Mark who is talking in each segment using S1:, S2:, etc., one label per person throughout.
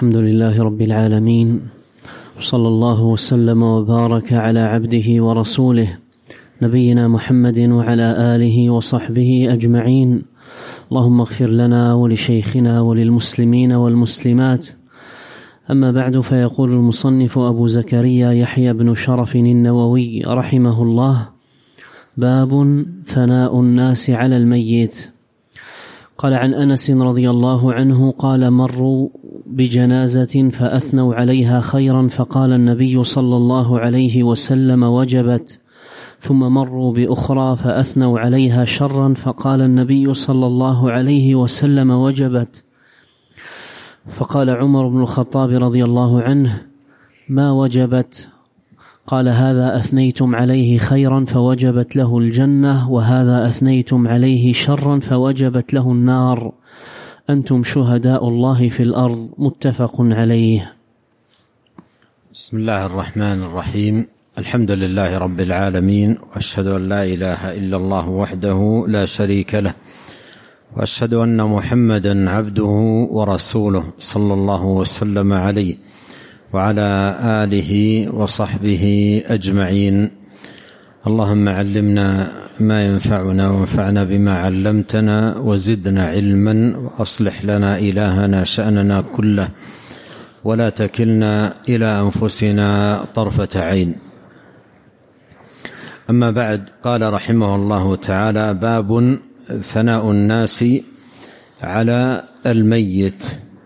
S1: الحمد لله رب العالمين، وصلى الله وسلم وبارك على عبده ورسوله نبينا محمد وعلى آله وصحبه أجمعين. اللهم اغفر لنا ولشيخنا وللمسلمين والمسلمات. أما بعد، فيقول المصنف أبو زكريا يحيى بن شرف النووي رحمه الله: باب ثناء الناس على الميت. قال عن أنس رضي الله عنه قال: مروا بجنازة فأثنوا عليها خيرا، فقال النبي صلى الله عليه وسلم: وجبت. ثم مروا بأخرى فأثنوا عليها شرا، فقال النبي صلى الله عليه وسلم: وجبت. فقال عمر بن الخطاب رضي الله عنه: ما وجبت؟ قال: هذا أثنيتم عليه خيرا فوجبت له الجنة، وهذا أثنيتم عليه شرا فوجبت له النار. أنتم شهداء الله في الأرض. متفق عليه.
S2: بسم الله الرحمن الرحيم. الحمد لله رب العالمين، وأشهد أن لا إله إلا الله وحده لا شريك له، وأشهد أن محمدا عبده ورسوله صلى الله وسلم عليه وعلى آله وصحبه أجمعين. اللهم علمنا ما ينفعنا وانفعنا بما علمتنا، وزدنا علما، وأصلح لنا إلهنا شأننا كله، ولا تكلنا إلى أنفسنا طرفة عين. أما بعد، قال رحمه الله تعالى: باب ثناء الناس على الميت.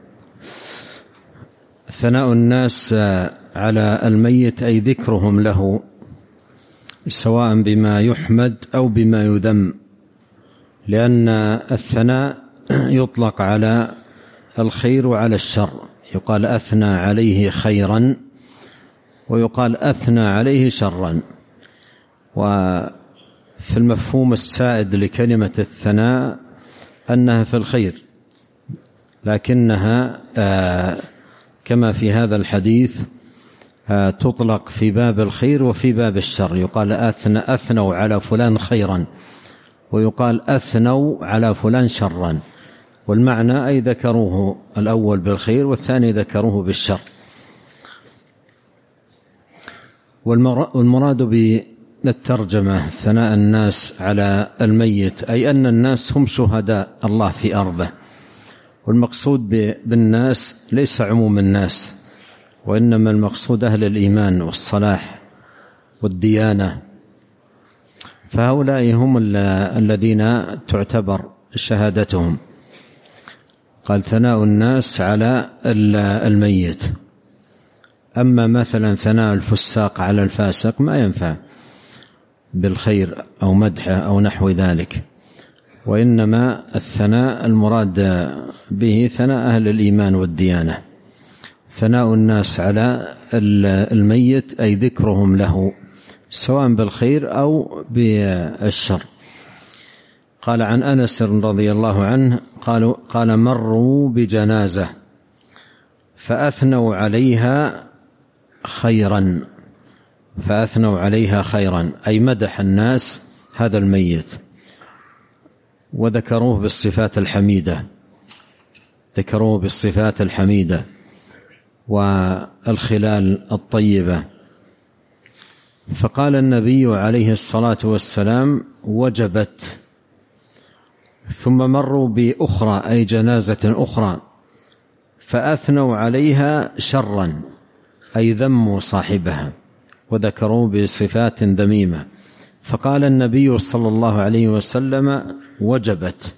S2: ثناء الناس على الميت أي ذكرهم له، سواء بما يحمد أو بما يذم، لأن الثناء يطلق على الخير وعلى الشر. يقال أثنى عليه خيرا، ويقال أثنى عليه شرا. وفي المفهوم السائد لكلمة الثناء أنها في الخير، لكنها كما في هذا الحديث تطلق في باب الخير وفي باب الشر. يقال أثنوا على فلان خيرا، ويقال أثنوا على فلان شرا، والمعنى أي ذكروه الأول بالخير والثاني ذكروه بالشر. والمراد بالترجمة ثناء الناس على الميت أي أن الناس هم شهداء الله في أرضه. والمقصود بالناس ليس عموم الناس، وإنما المقصود أهل الإيمان والصلاح والديانة، فهؤلاء هم الذين تعتبر شهادتهم. قال: ثناء الناس على الميت. أما مثلا ثناء الفساق على الفاسق ما ينفع بالخير أو مدحه أو نحو ذلك، وإنما الثناء المراد به ثناء أهل الإيمان والديانة. ثناء الناس على الميت أي ذكرهم له، سواء بالخير أو بالشر. قال عن أنس رضي الله عنه قال: مروا بجنازة فأثنوا عليها خيرا. فأثنوا عليها خيرا أي مدح الناس هذا الميت، وذكروه بالصفات الحميدة، ذكروه بالصفات الحميدة والخلال الطيبة. فقال النبي عليه الصلاة والسلام: وجبت. ثم مروا بأخرى أي جنازة أخرى فأثنوا عليها شرا أي ذموا صاحبها وذكروا بصفات ذميمة. فقال النبي صلى الله عليه وسلم: وجبت.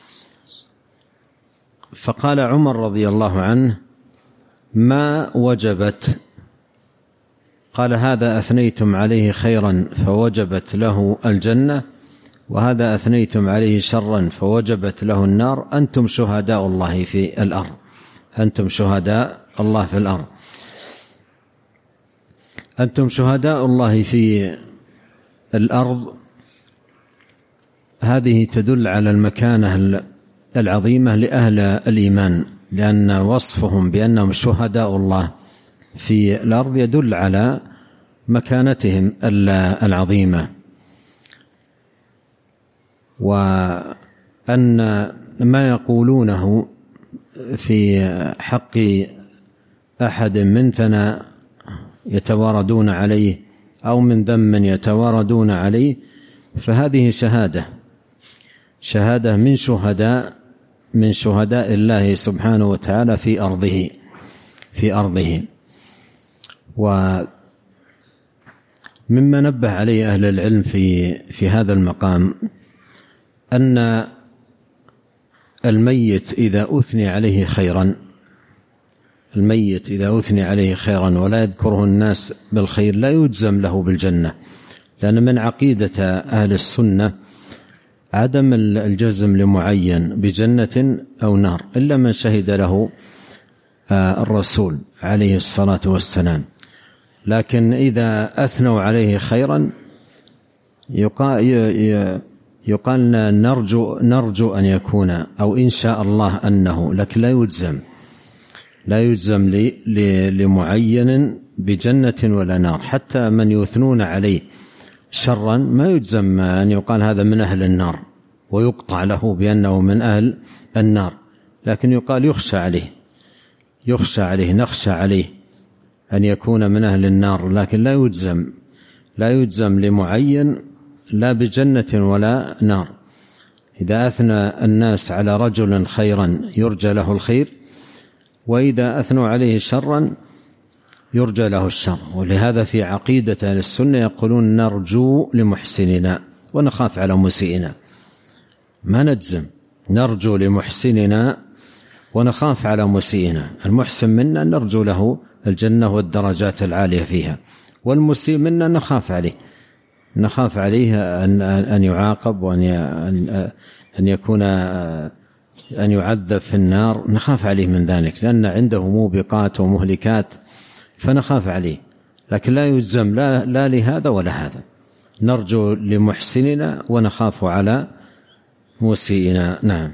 S2: فقال عمر رضي الله عنه: ما وجبت؟ قال: هذا أثنيتم عليه خيرا فوجبت له الجنة، وهذا أثنيتم عليه شرا فوجبت له النار. أنتم شهداء الله في الأرض. أنتم شهداء الله في الأرض. أنتم شهداء الله في الأرض، هذه تدل على المكانة العظيمة لأهل الإيمان، لأن وصفهم بأنهم شهداء الله في الأرض يدل على مكانتهم العظيمة، وأن ما يقولونه في حق أحد من ثناء يتواردون عليه أو من ذم يتواردون عليه، فهذه شهادة من شهداء الله سبحانه وتعالى في أرضه. ومما نبه عليه أهل العلم في هذا المقام أن الميت إذا أثني عليه خيرا ولا يذكره الناس بالخير لا يجزم له بالجنة، لأن من عقيدة أهل السنة عدم الجزم لمعين بجنة أو نار إلا من شهد له الرسول عليه الصلاة والسلام. لكن إذا أثنوا عليه خيرا يقال نرجو أن يكون، أو إن شاء الله أنه، لكن لا يجزم لمعين بجنة ولا نار. حتى من يثنون عليه شرا ما يجزم أن يقال هذا من أهل النار ويقطع له بأنه من أهل النار، لكن يقال يخشى عليه نخشى عليه أن يكون من أهل النار، لكن لا يجزم لمعين لا بجنة ولا نار. إذا أثنى الناس على رجل خيرا يرجى له الخير، وإذا أثنوا عليه شرا يرجى له الشر. ولهذا في عقيدة أهل السنة يقولون نرجو لمحسننا ونخاف على مسيئنا، ما نجزم، نرجو لمحسننا ونخاف على مسيئنا. المحسن منا نرجو له الجنة والدرجات العالية فيها، والمسيء منا نخاف عليه أن يعاقب وأن يكون أن يعذب في النار، نخاف عليه من ذلك لأن عنده موبقات ومهلكات فنخاف عليه. لكن لا يجزم لا لهذا ولا هذا، نرجو لمحسننا ونخاف على مسيئنا. نعم.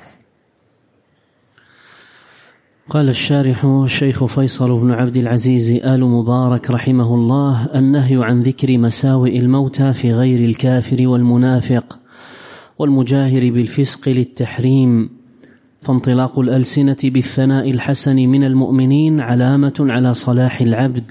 S1: قال الشارح الشيخ فيصل بن عبد العزيز آل مبارك رحمه الله: النهي عن ذكر مساوئ الموتى في غير الكافر والمنافق والمجاهر بالفسق للتحريم، فانطلاق الألسنة بالثناء الحسن من المؤمنين علامة على صلاح العبد،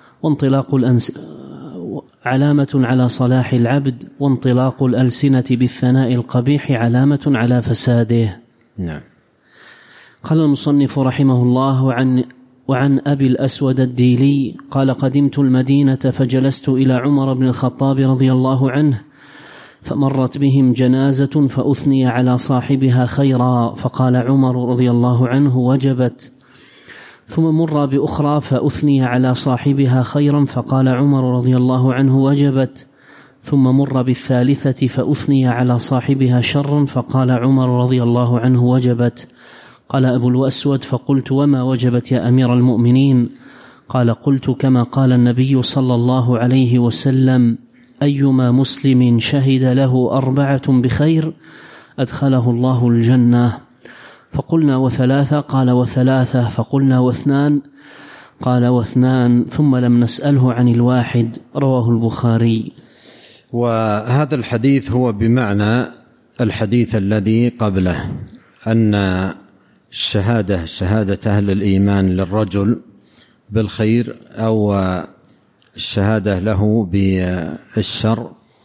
S1: وانطلاق الألسنة بالثناء القبيح علامة على فساده.
S2: نعم.
S1: قال المصنف رحمه الله: وعن أبي الأسود الديلي قال: قدمت المدينة فجلست إلى عمر بن الخطاب رضي الله عنه، فمرت بهم جنازة فأثني على صاحبها خيرا، فقال عمر رضي الله عنه: وجبت. ثم مر بأخرى فأثني على صاحبها خيرا، فقال عمر رضي الله عنه: وجبت. ثم مر بالثالثة فأثني على صاحبها شرا، فقال عمر رضي الله عنه: وجبت. قال أبو الأسود: فقلت: وما وجبت يا أمير المؤمنين؟ قال: قلت كما قال النبي صلى الله عليه وسلم: أيما مسلم شهد له 4 بخير أدخله الله الجنة. فقلنا: وثلاثة؟ قال: و3. فقلنا: و2؟ قال: و2. ثم لم نسأله عن الواحد. رواه البخاري.
S2: وهذا الحديث هو بمعنى الحديث الذي قبله، أن شهادة أهل الإيمان للرجل بالخير أو الشهادة له بالشر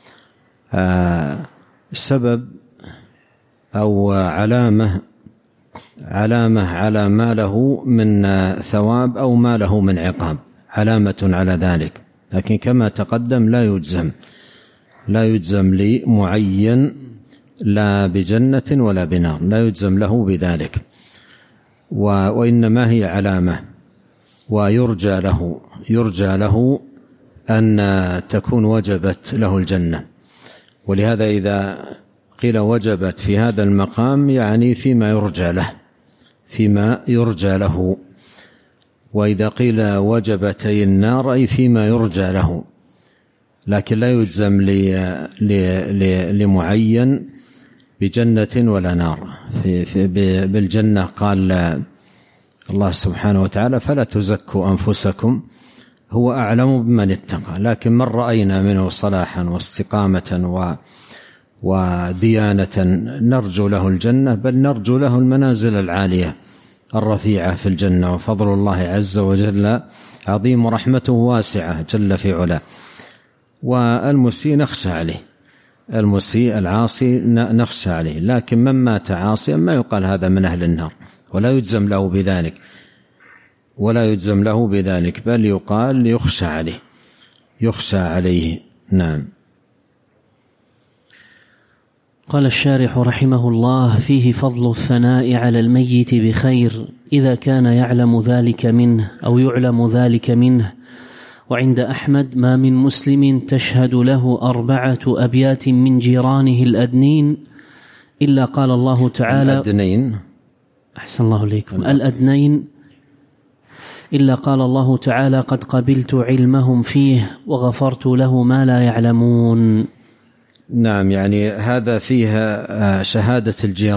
S2: سبب أو علامة على ما له من ثواب أو ما له من عقاب، علامة على ذلك. لكن كما تقدم لا يجزم لمعين لا بجنة ولا بنار، لا يجزم له بذلك، وإنما هي علامة، ويرجى له أن تكون وجبت له الجنة. ولهذا إذا قيل وجبت في هذا المقام يعني فيما يرجى له، وإذا قيل وجبتي النار أي فيما يرجى له، لكن لا يجزم لمعين بجنة ولا نار. بالجنة قال الله سبحانه وتعالى: فلا تزكوا أنفسكم هو أعلم بمن اتقى. لكن من رأينا منه صلاحا واستقامة وديانة نرجو له الجنة، بل نرجو له المنازل العالية الرفيعة في الجنة. وفضل الله عز وجل عظيم ورحمته واسعة جل في علاه. والمسيء نخشى عليه، المسيء العاصي نخشى عليه، لكن من مات عاصيا ما يقال هذا من أهل النار ولا يجزم له بذلك، بل يقال يخشى عليه. نعم.
S1: قال الشارح رحمه الله: فيه فضل الثناء على الميت بخير إذا كان يعلم ذلك منه أو يعلم ذلك منه. وعند أحمد: ما من مسلم تشهد له 4 أبيات من جيرانه الأدنين إلا قال الله تعالى
S2: الأدنين،
S1: أحسن الله إليكم، الأدنين، إلا قال الله تعالى: قد قبلت علمهم فيه وغفرت له ما لا يعلمون.
S2: نعم، يعني هذا فيها شهادة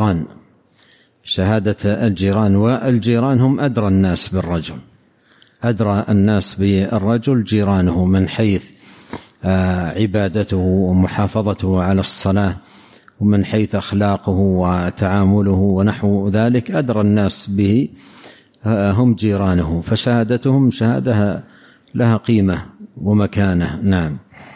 S2: الجيران، والجيران هم أدرى الناس بالرجل، أدرى الناس بالرجل جيرانه من حيث عبادته ومحافظته على الصلاة، ومن حيث أخلاقه وتعامله ونحو ذلك، أدرى الناس به هم جيرانه، فشهادتهم شهادة لها قيمة ومكانة. نعم.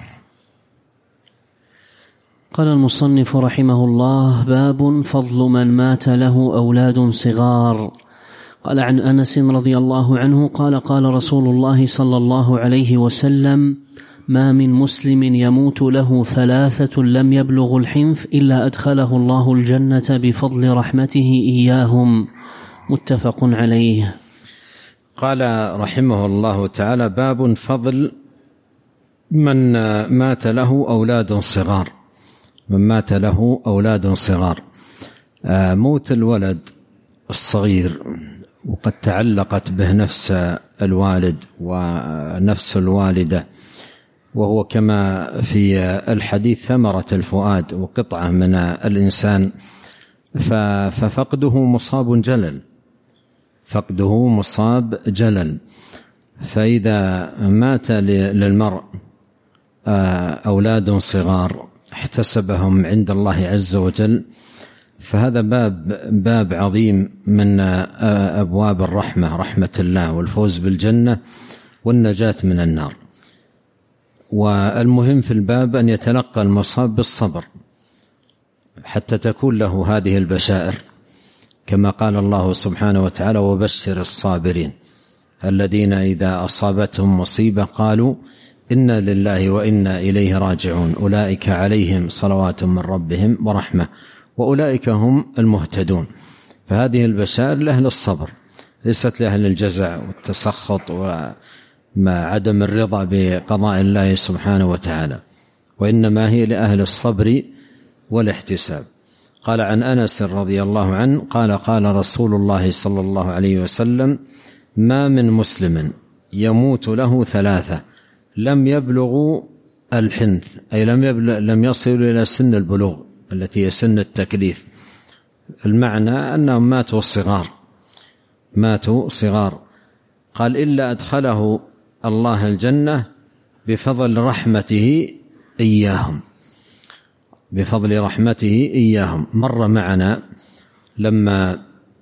S1: قال المصنف رحمه الله: باب فضل من مات له أولاد صغار. قال عن أنس رضي الله عنه قال: قال رسول الله صلى الله عليه وسلم: ما من مسلم يموت له 3 لم يبلغ الحنث إلا أدخله الله الجنة بفضل رحمته إياهم. متفق عليه.
S2: قال رحمه الله تعالى: باب فضل من مات له أولاد صغار. موت الولد الصغير وقد تعلقت به نفس الوالد ونفس الوالدة، وهو كما في الحديث ثمرة الفؤاد وقطعة من الإنسان، ففقده مصاب جلل. فإذا مات للمرء أولاد صغار احتسبهم عند الله عز وجل، فهذا باب عظيم من أبواب رحمة الله والفوز بالجنة والنجاة من النار. والمهم في الباب أن يتلقى المصاب بالصبر حتى تكون له هذه البشائر، كما قال الله سبحانه وتعالى: وبشر الصابرين الذين إذا أصابتهم مصيبة قالوا إنا لله وإنا إليه راجعون أولئك عليهم صلوات من ربهم ورحمة وأولئك هم المهتدون. فهذه البشائر لأهل الصبر، ليست لأهل الجزع والتسخط وما عدم الرضا بقضاء الله سبحانه وتعالى، وإنما هي لأهل الصبر والاحتساب. قال عن أنس رضي الله عنه قال: قال رسول الله صلى الله عليه وسلم: ما من مسلم يموت له 3 لم يبلغوا الحنث، أي لم يصلوا إلى سن البلوغ التي هي سن التكليف. المعنى أنهم ماتوا صغار. قال: إلا أدخله الله الجنة بفضل رحمته إياهم. مر معنا لما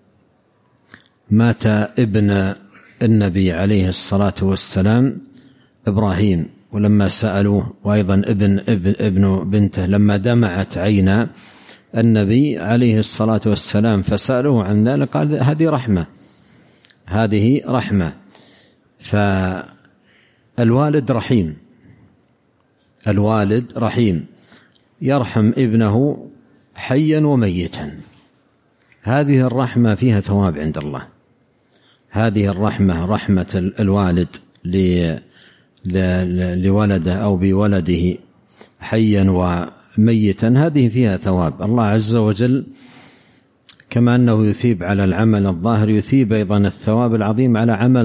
S2: مات ابن النبي عليه الصلاة والسلام إبراهيم، ولما سألوه، وأيضا ابن بنته لما دمعت عينا النبي عليه الصلاة والسلام فسألوه عن ذلك، قال: هذه رحمة. فالوالد رحيم يرحم ابنه حيا وميتا. هذه الرحمة فيها ثواب عند الله. هذه الرحمة، رحمة الوالد لولده أو بولده حيا وميتا، هذه فيها ثواب. الله عز وجل كما أنه يثيب على العمل الظاهر، يثيب أيضا الثواب العظيم على عمل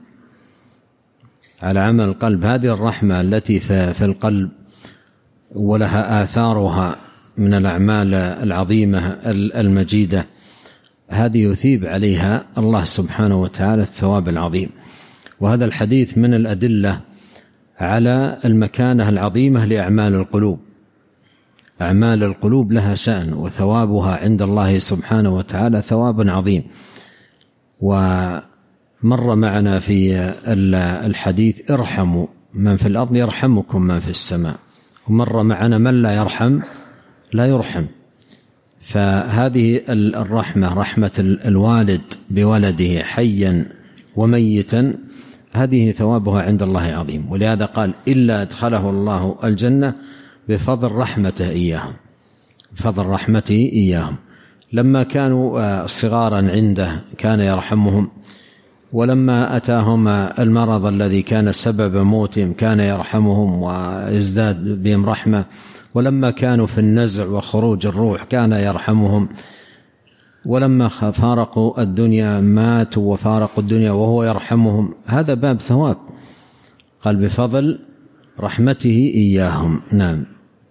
S2: القلب. هذه الرحمة التي في القلب ولها آثارها من الأعمال العظيمة المجيدة، هذه يثيب عليها الله سبحانه وتعالى الثواب العظيم. وهذا الحديث من الأدلة على المكانة العظيمة لأعمال القلوب. أعمال القلوب لها شأن، وثوابها عند الله سبحانه وتعالى ثواب عظيم. ومر معنا في الحديث ارحموا من في الأرض يرحمكم من في السماء، ومر معنا من لا يرحم لا يرحم. فهذه الرحمة، رحمة الوالد بولده حيا وميتا، هذه ثوابها عند الله عظيم. ولهذا قال إلا أدخله الله الجنة بفضل رحمته إياهم، بفضل رحمته إياهم. لما كانوا صغارا عنده كان يرحمهم، ولما أتاهم المرض الذي كان سبب موتهم كان يرحمهم ويزداد بهم رحمة، ولما كانوا في النزع وخروج الروح كان يرحمهم، ولما فارقوا الدنيا ماتوا وفارقوا الدنيا وهو يرحمهم. هذا باب ثواب، قال بفضل رحمته إياهم. نعم.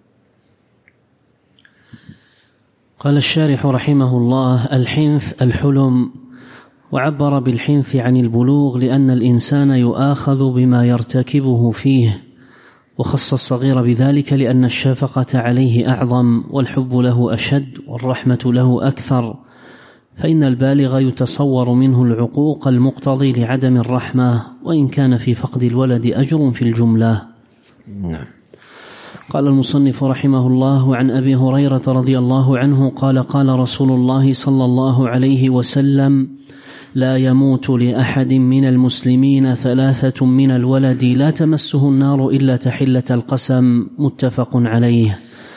S1: قال الشارح رحمه الله: الحنث الحلم، وعبر بالحنث عن البلوغ لأن الإنسان يؤاخذ بما يرتكبه فيه، وخص الصغير بذلك لأن الشفقة عليه أعظم والحب له أشد والرحمة له أكثر، فإن البالغ يتصور منه العقوق المقتضي لعدم الرحمة، وإن كان في فقد الولد أجر في الجملة.
S2: نعم.
S1: قال المصنف رحمه الله: عن أبي هريرة رضي الله عنه قال: قال رسول الله صلى الله عليه وسلم: لا يموت لأحد من المسلمين 3 من الولد لا تمسه النار إلا تحلة القسم، متفق عليه.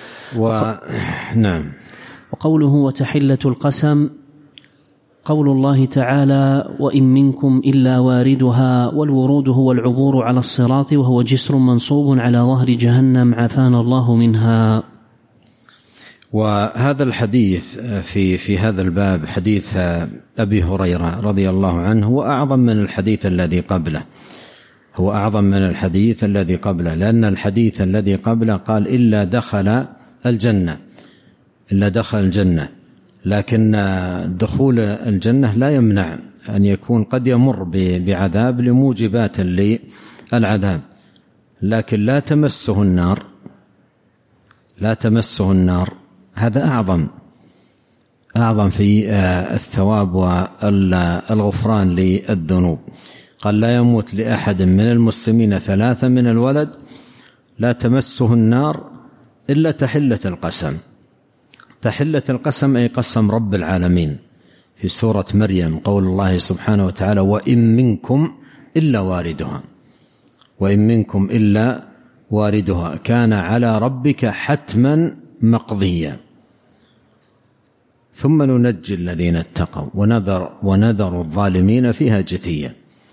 S2: نعم.
S1: وقوله وتحلة القسم قول الله تعالى: وإن منكم إلا واردها، والورود هو العبور على الصراط، وهو جسر منصوب على ظهر جهنم عافانا الله منها.
S2: وهذا الحديث في هذا الباب حديث أبي هريرة رضي الله عنه هو أعظم من الحديث الذي قبله، هو أعظم من الحديث الذي قبله، لأن الحديث الذي قبله قال إلا دخل الجنة، إلا دخل الجنة، لكن دخول الجنة لا يمنع أن يكون قد يمر بعذاب لموجبات للعذاب، لكن لا تمسه النار، لا تمسه النار، هذا أعظم في الثواب والغفران للذنوب. قال لا يموت لأحد من المسلمين 3 من الولد لا تمسه النار إلا تحلة القسم. تحلة القسم أي قسم رب العالمين في سورة مريم، قول الله سبحانه وتعالى: وإن منكم إلا واردها، وإن منكم إلا واردها كان على ربك حتما مقضيا ثم ننجي الذين اتقوا ونذر الظالمين فيها جثيا.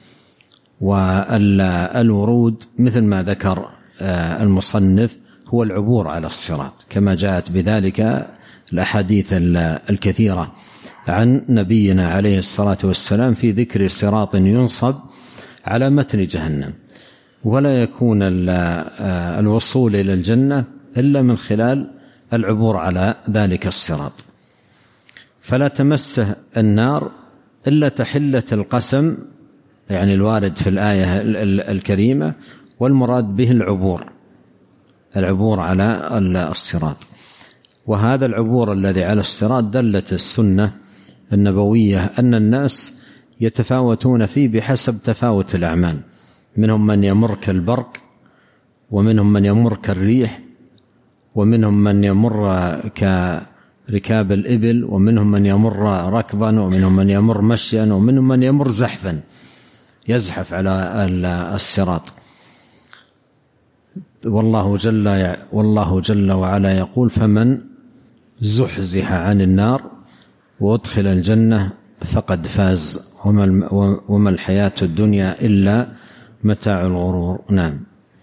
S2: والورود مثل ما ذكر المصنف هو العبور على الصراط، كما جاءت بذلك الأحاديث الكثيرة عن نبينا عليه الصلاة والسلام في ذكر صراط ينصب على متن جهنم، ولا يكون الوصول إلى الجنة إلا من خلال العبور على ذلك الصراط. فلا تمسه النار إلا تحلة القسم، يعني الوارد في الآية الكريمة، والمراد به العبور على الصراط. وهذا العبور الذي على الصراط دلت السنة النبوية أن الناس يتفاوتون فيه بحسب تفاوت الأعمال، منهم من يمر كالبرق، ومنهم من يمر كالريح، ومنهم من يمر كركاب الإبل، ومنهم من يمر ركضا، ومنهم من يمر مشيا، ومنهم من يمر زحفا يزحف على الصراط. والله جل وعلا يقول: فمن زحزح عن النار وادخل الجنة فقد فاز وما الحياة الدنيا إلا متاع الغرور. نعم.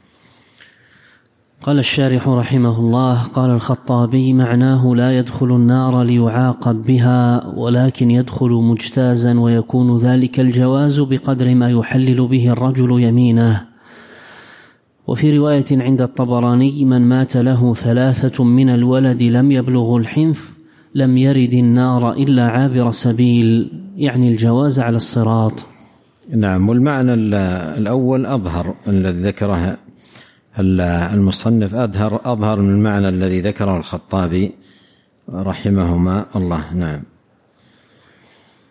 S1: قال الشارح رحمه الله: قال الخطابي: معناه لا يدخل النار ليعاقب بها، ولكن يدخل مجتازا، ويكون ذلك الجواز بقدر ما يحلل به الرجل يمينه. وفي رواية عند الطبراني: من مات له 3 من الولد لم يبلغ الحنث لم يرد النار إلا عابر سبيل، يعني الجواز على الصراط.
S2: نعم. والمعنى الأول أظهر الذي ذكره المصنف، أظهر من المعنى الذي ذكره الخطابي رحمهما الله. نعم.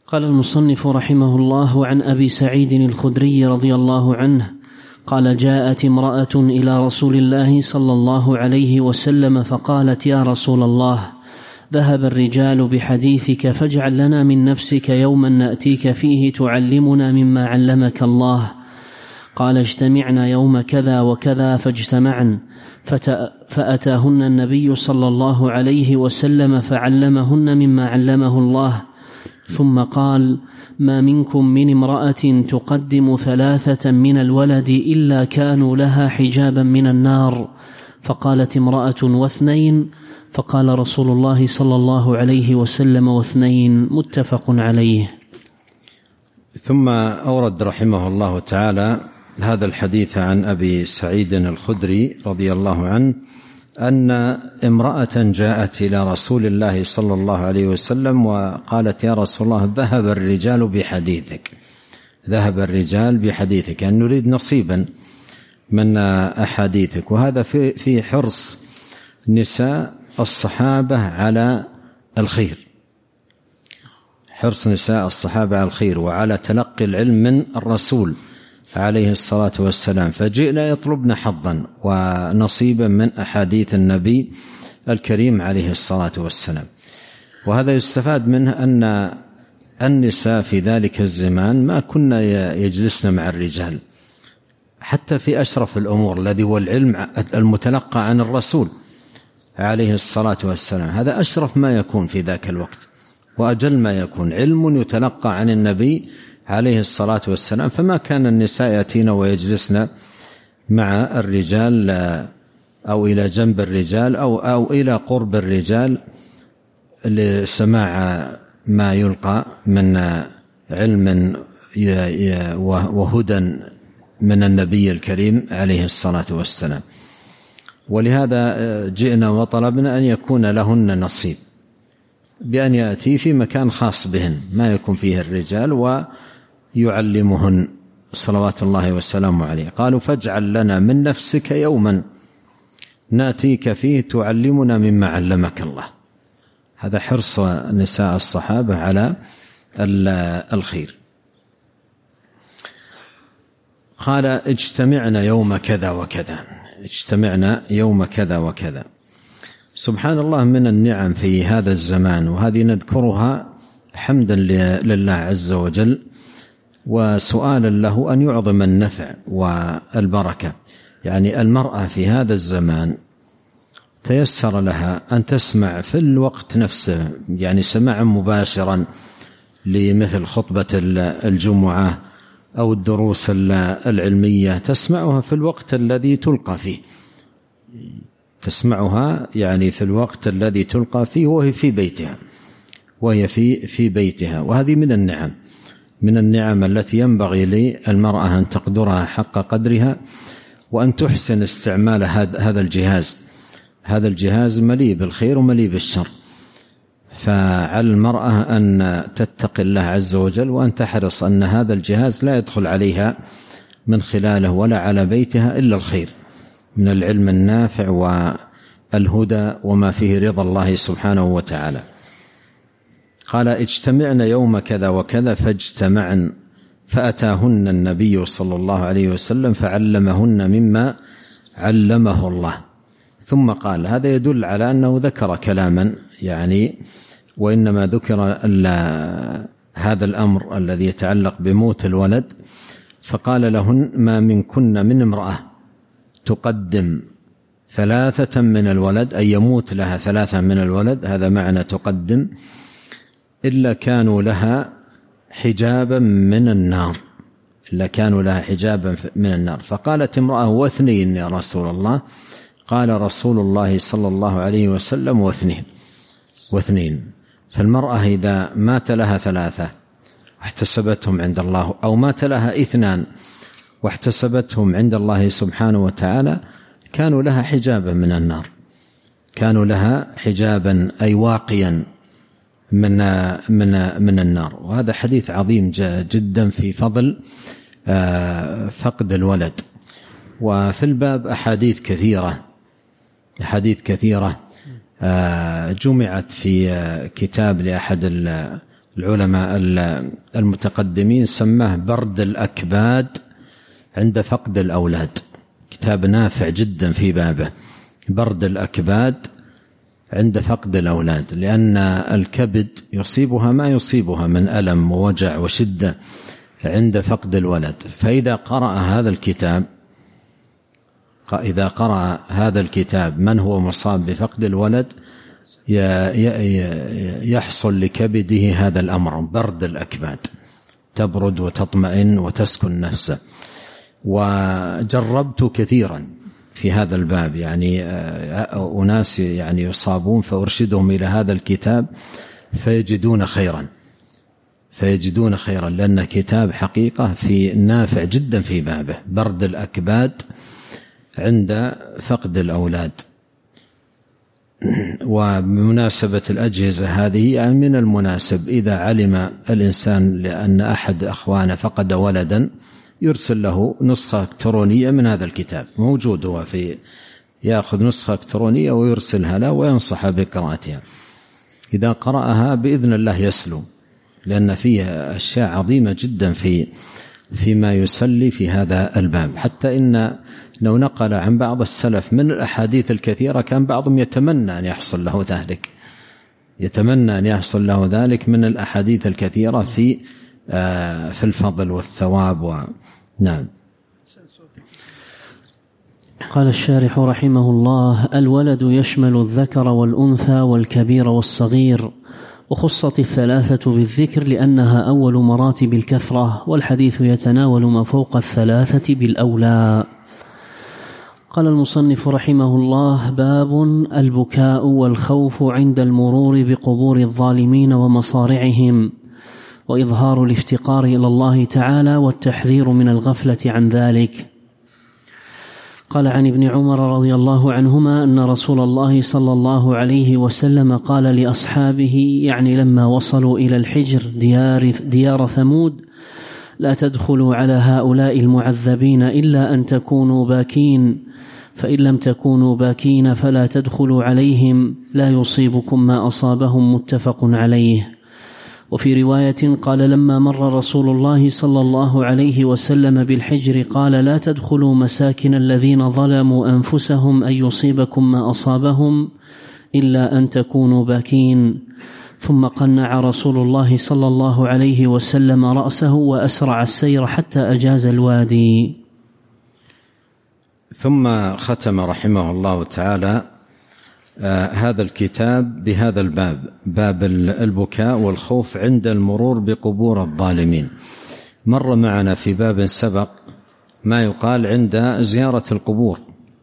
S1: قال المصنف رحمه الله: عن أبي سعيد الخدري رضي الله عنه قال: جاءت امرأة إلى رسول الله صلى الله عليه وسلم فقالت: يا رسول الله، ذهب الرجال بحديثك، فاجعل لنا من نفسك يوما نأتيك فيه تعلمنا مما علمك الله. قال: اجتمعنا يوم كذا وكذا، فاجتمعن، فأتاهن النبي صلى الله عليه وسلم فعلمهن مما علمه الله، ثم قال: ما منكم من امرأة تقدم 3 من الولد إلا كانوا لها حجابا من النار. فقالت امرأة: و2؟ فقال رسول الله صلى الله عليه وسلم: و2. متفق عليه.
S2: ثم أورد رحمه الله تعالى هذا الحديث عن أبي سعيد الخدري رضي الله عنه أن امرأة جاءت إلى رسول الله صلى الله عليه وسلم وقالت: يا رسول الله، ذهب الرجال بحديثك، ذهب الرجال بحديثك، يعني نريد نصيبا من أحاديثك. وهذا في حرص نساء الصحابة على الخير، حرص نساء الصحابة على الخير وعلى تلقي العلم من الرسول عليه الصلاة والسلام، فجئنا يطلبن حظا ونصيبا من أحاديث النبي الكريم عليه الصلاة والسلام. وهذا يستفاد منه أن النساء في ذلك الزمان ما كنا يجلسن مع الرجال حتى في أشرف الأمور الذي هو العلم المتلقى عن الرسول عليه الصلاة والسلام. هذا أشرف ما يكون في ذاك الوقت وأجل ما يكون، علم يتلقى عن النبي عليه الصلاة والسلام. فما كان النساء يأتين ويجلسن مع الرجال أو إلى جنب الرجال أو إلى قرب الرجال لسماع ما يلقى من علم وهدى من النبي الكريم عليه الصلاة والسلام. ولهذا جئنا وطلبنا أن يكون لهن نصيب، بأن يأتي في مكان خاص بهن ما يكون فيه الرجال ويعلمهن صلوات الله وسلامه عليه. قالوا: فاجعل لنا من نفسك يوما ناتيك فيه تعلمنا مما علمك الله. هذا حرص نساء الصحابة على الخير. قال: اجتمعنا يوم كذا وكذا، اجتمعنا يوم كذا وكذا. سبحان الله من النعم في هذا الزمان، وهذه نذكرها حمدا لله عز وجل وسؤالا له أن يعظم النفع والبركة. يعني المرأة في هذا الزمان تيسر لها أن تسمع في الوقت نفسه، يعني سماعا مباشرا لمثل خطبة الجمعة أو الدروس العلمية، تسمعها في الوقت الذي تلقى فيه، تسمعها يعني في الوقت الذي تلقى فيه وهي في بيتها، وهي في بيتها. وهذه من النعم التي ينبغي للمرأة أن تقدرها حق قدرها وأن تحسن استعمال هذا الجهاز. هذا الجهاز مليء بالخير ومليء بالشر، فعلى المرأة أن تتقي الله عز وجل وأن تحرص أن هذا الجهاز لا يدخل عليها من خلاله ولا على بيتها إلا الخير من العلم النافع والهدى وما فيه رضا الله سبحانه وتعالى. قال: اجتمعنا يوم كذا وكذا، فاجتمعن، فأتاهن النبي صلى الله عليه وسلم فعلمهن مما علمه الله. ثم قال، هذا يدل على أنه ذكر كلاما، يعني وإنما ذكر هذا الأمر الذي يتعلق بموت الولد، فقال لهن: ما منكن من امرأة تقدم 3 من الولد، أي يموت لها 3 من الولد، هذا معنى تقدم، إلا كانوا لها حجابا من النار، إلا كانوا لها حجابا من النار. فقالت امرأة: و2 يا رسول الله؟ قال رسول الله صلى الله عليه وسلم: و2. فالمرأة إذا مات لها 3 واحتسبتهم عند الله، أو مات لها 2 واحتسبتهم عند الله سبحانه وتعالى، كانوا لها حجابا من النار، كانوا لها حجابا أي واقيا من النار. وهذا حديث عظيم جدا في فضل فقد الولد. وفي الباب أحاديث كثيرة جمعت في كتاب لأحد العلماء المتقدمين سماه برد الأكباد عند فقد الأولاد. كتاب نافع جدا في بابه، برد الأكباد عند فقد الأولاد، لأن الكبد يصيبها ما يصيبها من ألم ووجع وشدة عند فقد الولد. فإذا قرأ هذا الكتاب من هو مصاب بفقد الولد يحصل لكبده هذا الأمر، برد الأكباد، تبرد وتطمئن وتسكن نفسه. وجربت كثيرا في هذا الباب، يعني أناس يعني يصابون فأرشدهم إلى هذا الكتاب فيجدون خيرا، لأنه كتاب حقيقة في نافع جدا في بابه، برد الأكباد عند فقد الأولاد. وبمناسبة الأجهزة هذه، يعني من المناسب إذا علم الإنسان لأن أحد أخوانه فقد ولدا يرسل له نسخة إلكترونية من هذا الكتاب، موجود هو يأخذ نسخة إلكترونية ويرسلها له وينصح بقراءتها. إذا قرأها بإذن الله يسلو، لأن فيها أشياء عظيمة جدا فيما يسلي في هذا الباب. حتى إن لو نقل عن بعض السلف من الأحاديث الكثيرة كان بعضهم يتمنى أن يحصل له ذلك من الأحاديث الكثيرة في الفضل والثواب. نعم.
S1: قال الشارح رحمه الله: الولد يشمل الذكر والأنثى والكبير والصغير، وخصت الثلاثة بالذكر لأنها أول مراتب الكثرة، والحديث يتناول ما فوق الثلاثة بالأولى. قال المصنف رحمه الله: باب البكاء والخوف عند المرور بقبور الظالمين ومصارعهم، وإظهار الافتقار إلى الله تعالى والتحذير من الغفلة عن ذلك. قال عن ابن عمر رضي الله عنهما أن رسول الله صلى الله عليه وسلم قال لأصحابه، يعني لما وصلوا إلى الحجر ديار ثمود: لا تدخلوا على هؤلاء المعذبين إلا أن تكونوا باكين، فإن لم تكونوا باكين فلا تدخلوا عليهم، لا يصيبكم ما أصابهم، متفق عليه. وفي رواية قال: لما مر رسول الله صلى الله عليه وسلم بالحجر قال: لا تدخلوا مساكن الذين ظلموا أنفسهم أن يصيبكم ما أصابهم إلا أن تكونوا باكين. ثم قنع رسول الله صلى الله عليه وسلم رأسه وأسرع السير حتى أجاز الوادي.
S2: ثم ختم رحمه الله تعالى هذا الكتاب بهذا الباب، باب البكاء والخوف عند المرور بقبور الظالمين. مر معنا في باب سبق ما يقال عند زيارة القبور،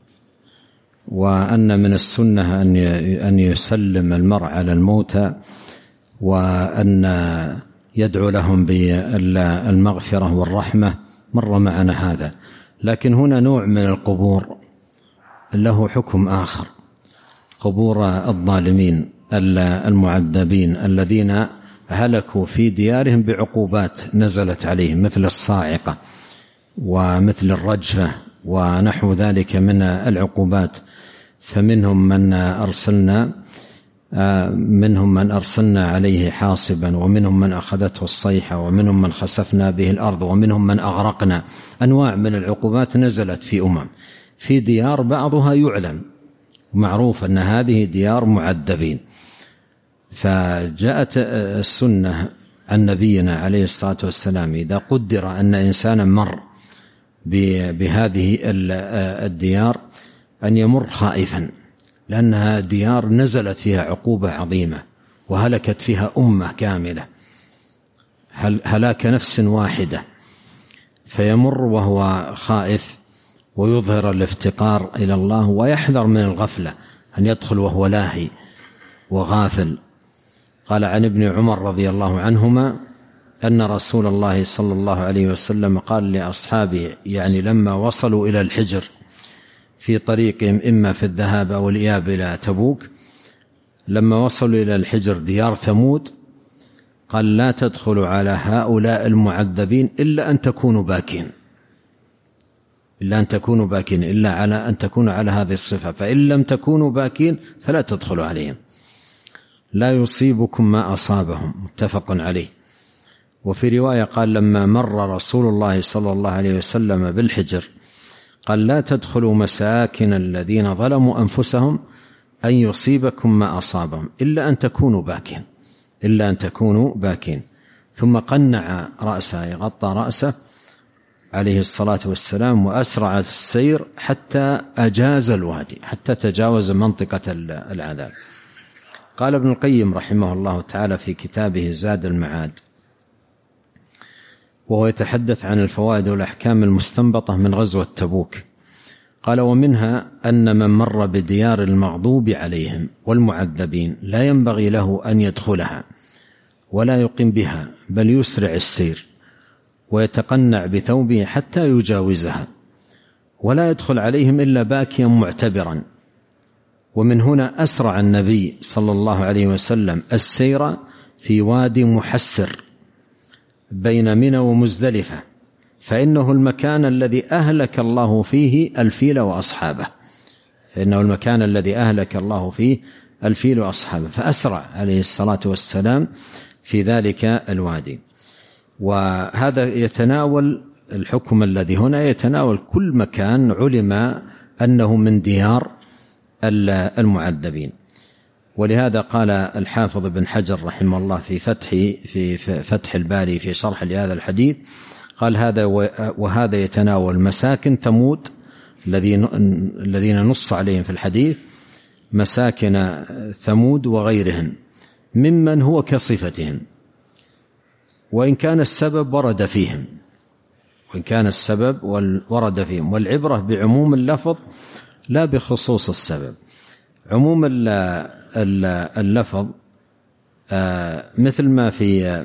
S2: وأن من السنة أن يسلم المرء على الموتى، وأن يدعو لهم بالمغفرة والرحمة. مر معنا هذا. لكن هنا نوع من القبور له حكم آخر، قبور الظالمين المعذبين الذين هلكوا في ديارهم بعقوبات نزلت عليهم، مثل الصاعقة ومثل الرجفة ونحو ذلك من العقوبات. فمنهم من أرسلنا عليه حاصبا، ومنهم من أخذته الصيحة، ومنهم من خسفنا به الأرض، ومنهم من أغرقنا. أنواع من العقوبات نزلت في ديار بعضها يعلم معروف أن هذه ديار معذبين. فجاءت السنة عن نبينا عليه الصلاة والسلام إذا قدر أن إنسانا مر بهذه الديار أن يمر خائفا، لأنها ديار نزلت فيها عقوبة عظيمة وهلكت فيها أمة كاملة، هلاك نفس واحدة، فيمر وهو خائف ويظهر الافتقار إلى الله ويحذر من الغفلة، أن يدخل وهو لاهي وغافل. قال عن ابن عمر رضي الله عنهما أن رسول الله صلى الله عليه وسلم قال لأصحابه، يعني لما وصلوا إلى الحجر في طريقهم إما في الذهاب أو الإياب إلى تبوك، لما وصلوا إلى الحجر ديار ثمود قال: لا تدخلوا على هؤلاء المعذبين إلا أن تكونوا باكين، إلا على أن تكونوا على هذه الصفة، فإن لم تكونوا باكين فلا تدخلوا عليهم. لا يصيبكم ما أصابهم، متفق عليه. وفي رواية قال لما مر رسول الله صلى الله عليه وسلم بالحجر قال لا تدخلوا مساكن الذين ظلموا أنفسهم أن يصيبكم ما أصابهم إلا أن تكونوا باكين. ثم قنع رأسه، غطى رأسه عليه الصلاة والسلام، وأسرع السير حتى أجاز الوادي، حتى تجاوز منطقة العذاب. قال ابن القيم رحمه الله تعالى في كتابه زاد المعاد وهو يتحدث عن الفوائد والأحكام المستنبطة من غزوة تبوك، قال ومنها أن من مر بديار المغضوب عليهم والمعذبين لا ينبغي له أن يدخلها ولا يقيم بها، بل يسرع السير ويتقنع بثوبه حتى يجاوزها، ولا يدخل عليهم إلا باكيا معتبرا. ومن هنا أسرع النبي صلى الله عليه وسلم السير في وادي محسر بين منى ومزدلفة، فإنه المكان الذي أهلك الله فيه الفيل وأصحابه، فأسرع عليه الصلاة والسلام في ذلك الوادي. وهذا يتناول الحكم الذي هنا يتناول كل مكان علم أنه من ديار المعذبين. ولهذا قال الحافظ ابن حجر رحمه الله في فتح الباري في شرح لهذا الحديث قال وهذا يتناول مساكن ثمود الذين نص عليهم في الحديث، مساكن ثمود وغيرهم ممن هو كصفتهم، وإن كان السبب ورد فيهم، والعبرة بعموم اللفظ لا بخصوص السبب. عموم اللفظ مثل ما في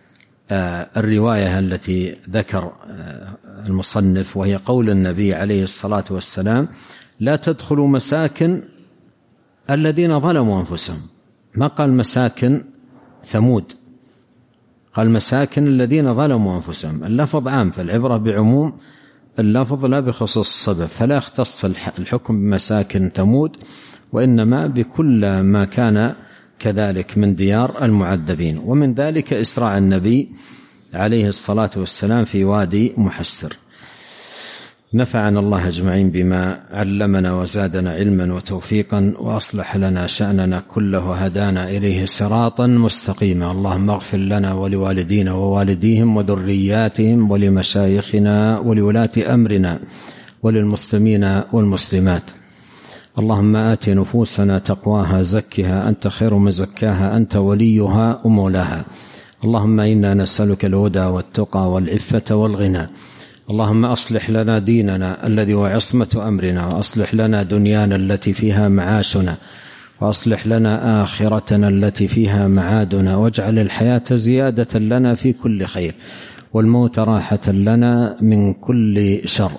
S2: الرواية التي ذكر المصنف، وهي قول النبي عليه الصلاة والسلام لا تدخلوا مساكن الذين ظلموا أنفسهم، ما قال مساكن ثمود، قال مساكن الذين ظلموا أنفسهم. اللفظ عام، فالعبرة بعموم اللفظ لا بخصوص السبب، فلا يختص الحكم بمساكن ثمود، وإنما بكل ما كان كذلك من ديار المعذبين. ومن ذلك إسراع النبي عليه الصلاة والسلام في وادي محسر. نفعنا الله أجمعين بما علمنا وزادنا علما وتوفيقا، وأصلح لنا شأننا كله وهدانا إليه صراطا مستقيما. اللهم اغفر لنا ولوالدينا ووالديهم وذرياتهم ولمشايخنا ولولاة أمرنا وللمسلمين والمسلمات. اللهم آت نفوسنا تقواها زكها أنت خير من زكاها أنت وليها ومولاها. اللهم إنا نسألك الهدى والتقى والعفة والغنى. اللهم أصلح لنا ديننا الذي هو عصمة أمرنا، وأصلح لنا دنيانا التي فيها معاشنا، وأصلح لنا آخرتنا التي فيها معادنا، واجعل الحياة زيادة لنا في كل خير والموت راحة لنا من كل شر.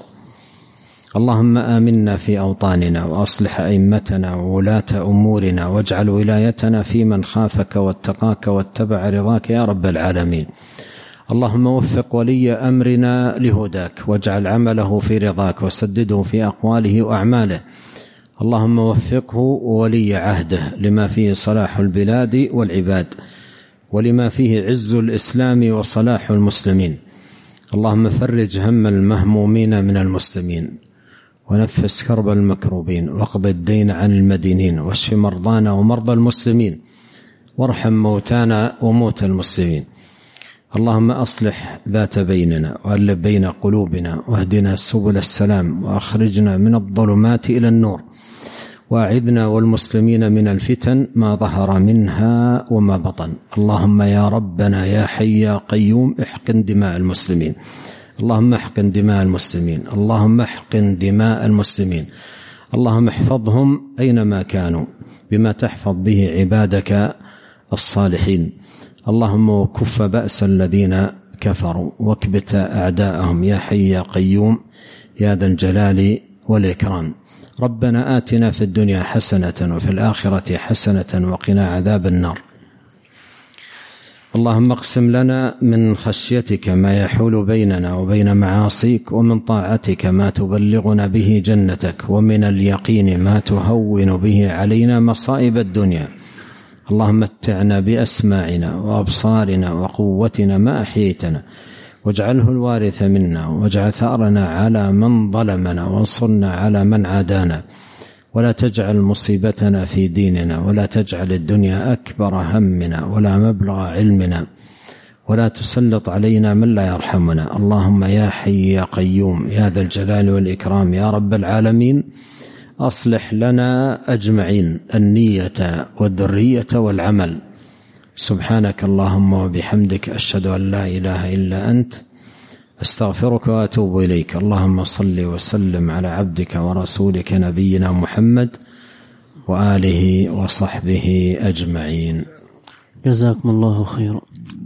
S2: اللهم آمنا في أوطاننا، وأصلح أئمتنا وولاة أمورنا، واجعل ولايتنا في من خافك واتقاك واتبع رضاك يا رب العالمين. اللهم وفق ولي أمرنا لهداك، واجعل عمله في رضاك، وسدده في أقواله وأعماله. اللهم وفقه ولي عهده لما فيه صلاح البلاد والعباد، ولما فيه عز الإسلام وصلاح المسلمين. اللهم فرج هم المهمومين من المسلمين، ونفس كرب المكروبين، واقض الدين عن المدينين، واشف مرضانا ومرضى المسلمين، وارحم موتانا وموتى المسلمين. اللهم أصلح ذات بيننا، وألف بين قلوبنا، واهدنا سبل السلام، وأخرجنا من الظلمات إلى النور، وأعذنا والمسلمين من الفتن ما ظهر منها وما بطن. اللهم يا ربنا يا حي يا قيوم احقن دماء المسلمين. اللهم احقن دماء المسلمين، اللهم احقن دماء المسلمين. اللهم احفظهم أينما كانوا بما تحفظ به عبادك الصالحين. اللهم وكف بأس الذين كفروا، واكبت أعداءهم يا حي يا قيوم يا ذا الجلال والإكرام. ربنا آتنا في الدنيا حسنة وفي الآخرة حسنة وقنا عذاب النار. اللهم اقسم لنا من خشيتك ما يحول بيننا وبين معاصيك، ومن طاعتك ما تبلغنا به جنتك، ومن اليقين ما تهون به علينا مصائب الدنيا. اللهم متعنا بأسماعنا وأبصارنا وقوتنا ما أحييتنا، واجعله الوارث منا، واجعل ثأرنا على من ظلمنا، وانصرنا على من عادانا، ولا تجعل مصيبتنا في ديننا، ولا تجعل الدنيا أكبر همنا ولا مبلغ علمنا، ولا تسلط علينا من لا يرحمنا. اللهم يا حي يا قيوم يا ذا الجلال والإكرام يا رب العالمين، أصلح لنا أجمعين النية والذرية والعمل. سبحانك اللهم وبحمدك، أشهد أن لا إله إلا أنت، أستغفرك وأتوب إليك. اللهم صل وسلم على عبدك ورسولك نبينا محمد وآله وصحبه أجمعين.
S1: جزاكم الله خيرا.